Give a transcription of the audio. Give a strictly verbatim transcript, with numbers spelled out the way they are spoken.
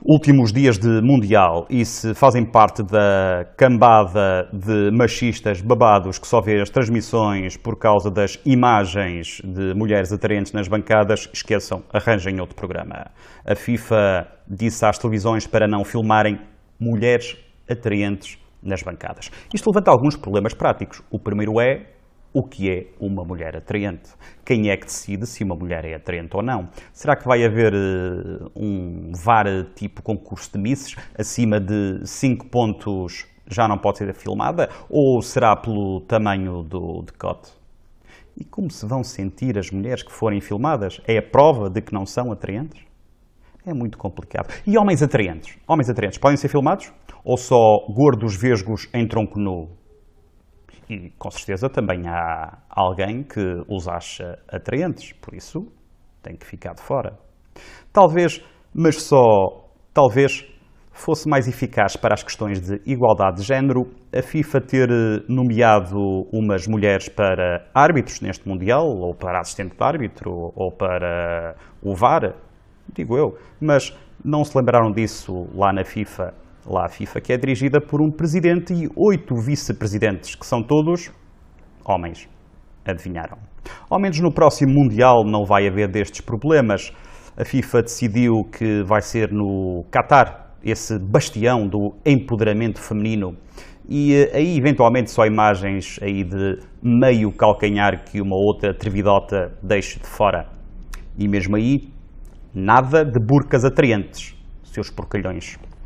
últimos dias de Mundial e se fazem parte da cambada de machistas babados que só vê as transmissões por causa das imagens de mulheres atraentes nas bancadas, esqueçam, arranjem outro programa. A FIFA disse às televisões para não filmarem mulheres atraentes nas bancadas. Isto levanta alguns problemas práticos. O primeiro é: o que é uma mulher atraente? Quem é que decide se uma mulher é atraente ou não? Será que vai haver uh, um V A R tipo concurso de misses? Acima de cinco pontos já não pode ser filmada? Ou será pelo tamanho do decote? E como se vão sentir as mulheres que forem filmadas? É a prova de que não são atraentes? É muito complicado. E homens atraentes? Homens atraentes podem ser filmados? Ou só gordos vesgos em tronco nu? E, com certeza, também há alguém que os acha atraentes, por isso tem que ficar de fora. Talvez, mas só talvez, fosse mais eficaz para as questões de igualdade de género a FIFA ter nomeado umas mulheres para árbitros neste Mundial, ou para assistente de árbitro, ou para o V A R, digo eu, mas não se lembraram disso lá na FIFA. Lá a FIFA, que é dirigida por um presidente e oito vice-presidentes, que são todos homens. Adivinharam? Ao menos no próximo Mundial não vai haver destes problemas. A FIFA decidiu que vai ser no Qatar, esse bastião do empoderamento feminino. E aí, eventualmente, só imagens aí de meio calcanhar que uma outra trevidota deixe de fora. E mesmo aí, nada de burcas atraentes, seus porcalhões.